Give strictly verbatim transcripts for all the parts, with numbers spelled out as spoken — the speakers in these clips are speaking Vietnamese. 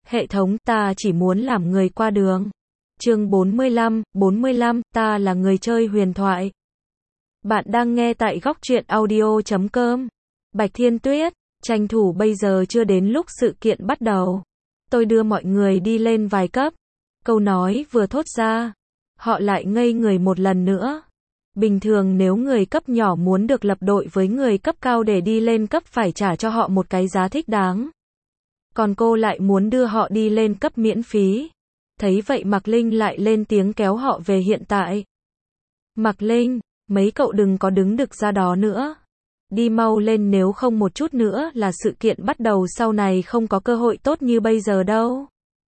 Hệ thống, ta chỉ muốn làm người qua đường. Chương bốn mươi lăm, bốn mươi lăm, ta là người chơi huyền thoại. Bạn đang nghe tại góc truyện audio chấm com. Bạch Thiên Tuyết, tranh thủ bây giờ chưa đến lúc sự kiện bắt đầu. Tôi đưa mọi người đi lên vài cấp. Câu nói vừa thốt ra, họ lại ngây người một lần nữa. Bình thường nếu người cấp nhỏ muốn được lập đội với người cấp cao để đi lên cấp phải trả cho họ một cái giá thích đáng. Còn cô lại muốn đưa họ đi lên cấp miễn phí. Thấy vậy Mạc Linh lại lên tiếng kéo họ về hiện tại. Mạc Linh, mấy cậu đừng có đứng đực ra đó nữa. Đi mau lên, nếu không một chút nữa là sự kiện bắt đầu, sau này không có cơ hội tốt như bây giờ đâu.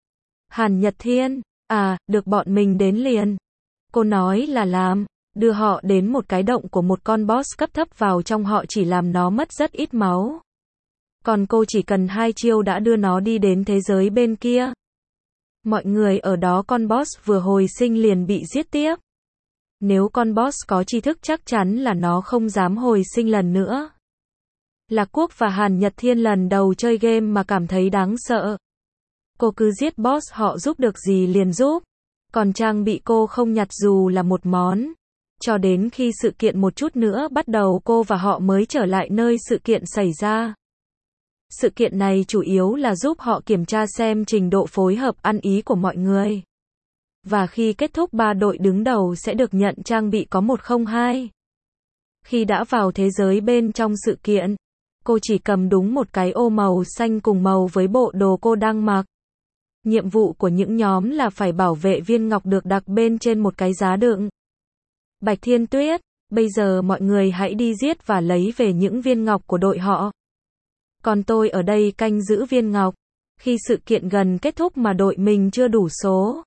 Hàn Nhật Thiên, à, được, bọn mình đến liền. Cô nói là làm, đưa họ đến một cái động của một con boss cấp thấp, vào trong họ chỉ làm nó mất rất ít máu. Còn cô chỉ cần hai chiêu đã đưa nó đi đến thế giới bên kia. Mọi người ở đó, con boss vừa hồi sinh liền bị giết tiếp. Nếu con boss có tri thức chắc chắn là nó không dám hồi sinh lần nữa. Lạc Quốc và Hàn Nhật Thiên lần đầu chơi game mà cảm thấy đáng sợ. Cô cứ giết boss, họ giúp được gì liền giúp. Còn trang bị cô không nhặt dù là một món. Cho đến khi sự kiện một chút nữa bắt đầu, cô và họ mới trở lại nơi sự kiện xảy ra. Sự kiện này chủ yếu là giúp họ kiểm tra xem trình độ phối hợp ăn ý của mọi người. Và khi kết thúc, ba đội đứng đầu sẽ được nhận trang bị có một không hai. Khi đã vào thế giới bên trong sự kiện, cô chỉ cầm đúng một cái ô màu xanh cùng màu với bộ đồ cô đang mặc. Nhiệm vụ của những nhóm là phải bảo vệ viên ngọc được đặt bên trên một cái giá đựng. Bạch Thiên Tuyết, bây giờ mọi người hãy đi giết và lấy về những viên ngọc của đội họ. Còn tôi ở đây canh giữ viên ngọc. Khi sự kiện gần kết thúc mà đội mình chưa đủ số,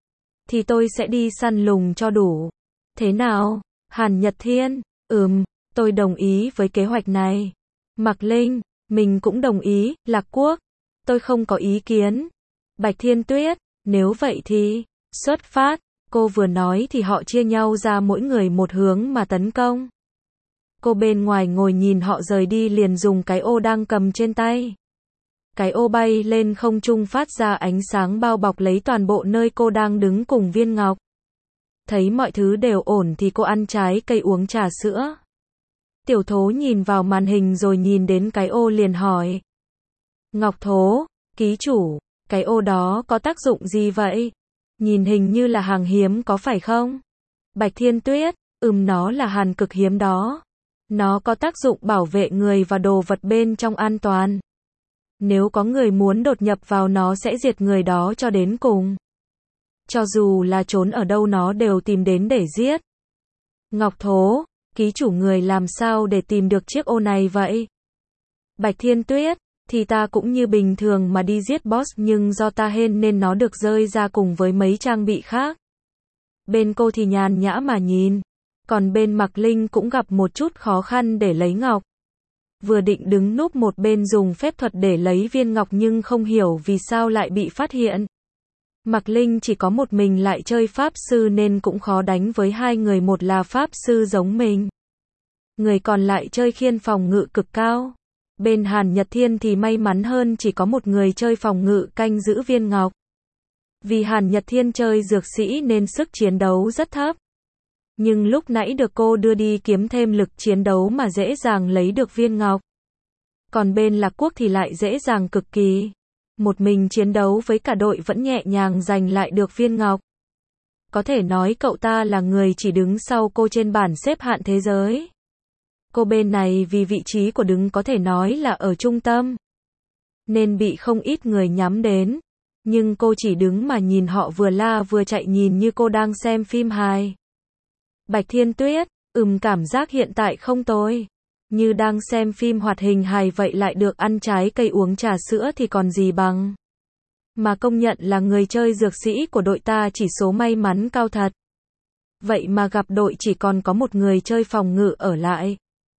thì tôi sẽ đi săn lùng cho đủ. Thế nào? Hàn Nhật Thiên, ừm, tôi đồng ý với kế hoạch này. Mạc Linh, mình cũng đồng ý. Lạc Quốc, tôi không có ý kiến. Bạch Thiên Tuyết, nếu vậy thì, xuất phát. Cô vừa nói thì họ chia nhau ra mỗi người một hướng mà tấn công. Cô bên ngoài ngồi nhìn họ rời đi, liền dùng cái ô đang cầm trên tay. Cái ô bay lên không trung phát ra ánh sáng bao bọc lấy toàn bộ nơi cô đang đứng cùng viên ngọc. Thấy mọi thứ đều ổn thì cô ăn trái cây uống trà sữa. Tiểu Thố nhìn vào màn hình rồi nhìn đến cái ô liền hỏi. Ngọc Thố, ký chủ, cái ô đó có tác dụng gì vậy? Nhìn hình như là hàng hiếm có phải không? Bạch Thiên Tuyết, ừm, nó là hàn cực hiếm đó. Nó có tác dụng bảo vệ người và đồ vật bên trong an toàn. Nếu có người muốn đột nhập vào, nó sẽ diệt người đó cho đến cùng. Cho dù là trốn ở đâu nó đều tìm đến để giết. Ngọc Thố, ký chủ, người làm sao để tìm được chiếc ô này vậy? Bạch Thiên Tuyết, thì ta cũng như bình thường mà đi giết boss, nhưng do ta hên nên nó được rơi ra cùng với mấy trang bị khác. Bên cô thì nhàn nhã mà nhìn. Còn bên Mạc Linh cũng gặp một chút khó khăn để lấy ngọc. Vừa định đứng núp một bên dùng phép thuật để lấy viên ngọc nhưng không hiểu vì sao lại bị phát hiện. Mạc Linh chỉ có một mình lại chơi pháp sư nên cũng khó đánh với hai người, một là pháp sư giống mình. Người còn lại chơi khiên phòng ngự cực cao. Bên Hàn Nhật Thiên thì may mắn hơn, chỉ có một người chơi phòng ngự canh giữ viên ngọc. Vì Hàn Nhật Thiên chơi dược sĩ nên sức chiến đấu rất thấp. Nhưng lúc nãy được cô đưa đi kiếm thêm lực chiến đấu mà dễ dàng lấy được viên ngọc. Còn bên Lạc Quốc thì lại dễ dàng cực kỳ. Một mình chiến đấu với cả đội vẫn nhẹ nhàng giành lại được viên ngọc. Có thể nói cậu ta là người chỉ đứng sau cô trên bảng xếp hạng thế giới. Cô bên này vì vị trí của đứng có thể nói là ở trung tâm, nên bị không ít người nhắm đến. Nhưng cô chỉ đứng mà nhìn họ vừa la vừa chạy, nhìn như cô đang xem phim hài. Bạch Thiên Tuyết, ừm, cảm giác hiện tại không tồi. Như đang xem phim hoạt hình hài vậy, lại được ăn trái cây uống trà sữa thì còn gì bằng. Mà công nhận là người chơi dược sĩ của đội ta chỉ số may mắn cao thật. Vậy mà gặp đội chỉ còn có một người chơi phòng ngự ở lại.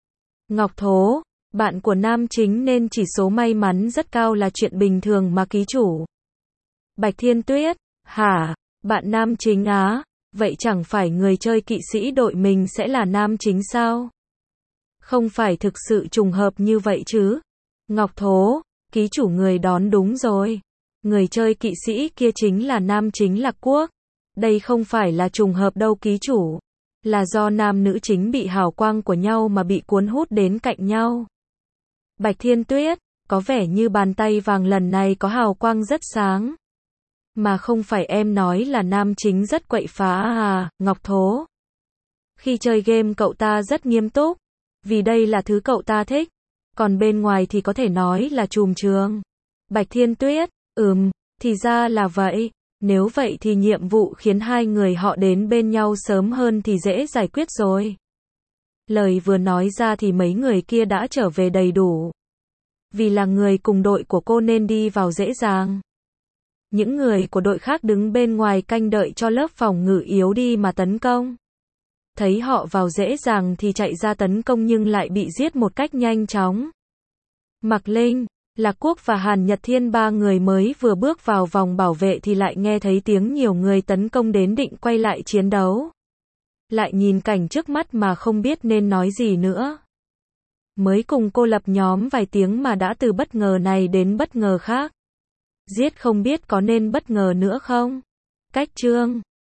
Ngọc Thố, bạn của nam chính nên chỉ số may mắn rất cao là chuyện bình thường mà ký chủ. Bạch Thiên Tuyết, hả, bạn nam chính á? Vậy chẳng phải người chơi kỵ sĩ đội mình sẽ là nam chính sao? Không phải thực sự trùng hợp như vậy chứ? Ngọc Thố, ký chủ, người đón đúng rồi. Người chơi kỵ sĩ kia chính là nam chính Lạc Quốc. Đây không phải là trùng hợp đâu ký chủ. Là do nam nữ chính bị hào quang của nhau mà bị cuốn hút đến cạnh nhau. Bạch Thiên Tuyết, có vẻ như bàn tay vàng lần này có hào quang rất sáng. Mà không phải em nói là nam chính rất quậy phá à, Ngọc Thố. Khi chơi game cậu ta rất nghiêm túc. Vì đây là thứ cậu ta thích. Còn bên ngoài thì có thể nói là trùm trường. Bạch Thiên Tuyết, ừm, thì ra là vậy. Nếu vậy thì nhiệm vụ khiến hai người họ đến bên nhau sớm hơn thì dễ giải quyết rồi. Lời vừa nói ra thì mấy người kia đã trở về đầy đủ. Vì là người cùng đội của cô nên đi vào dễ dàng. Những người của đội khác đứng bên ngoài canh đợi cho lớp phòng ngự yếu đi mà tấn công. Thấy họ vào dễ dàng thì chạy ra tấn công nhưng lại bị giết một cách nhanh chóng. Mạc Linh, Lạc Quốc và Hàn Nhật Thiên ba người mới vừa bước vào vòng bảo vệ thì lại nghe thấy tiếng nhiều người tấn công đến định quay lại chiến đấu. Lại nhìn cảnh trước mắt mà không biết nên nói gì nữa. Mới cùng cô lập nhóm vài tiếng mà đã từ bất ngờ này đến bất ngờ khác. Giết không biết có nên bất ngờ nữa không? Cách chương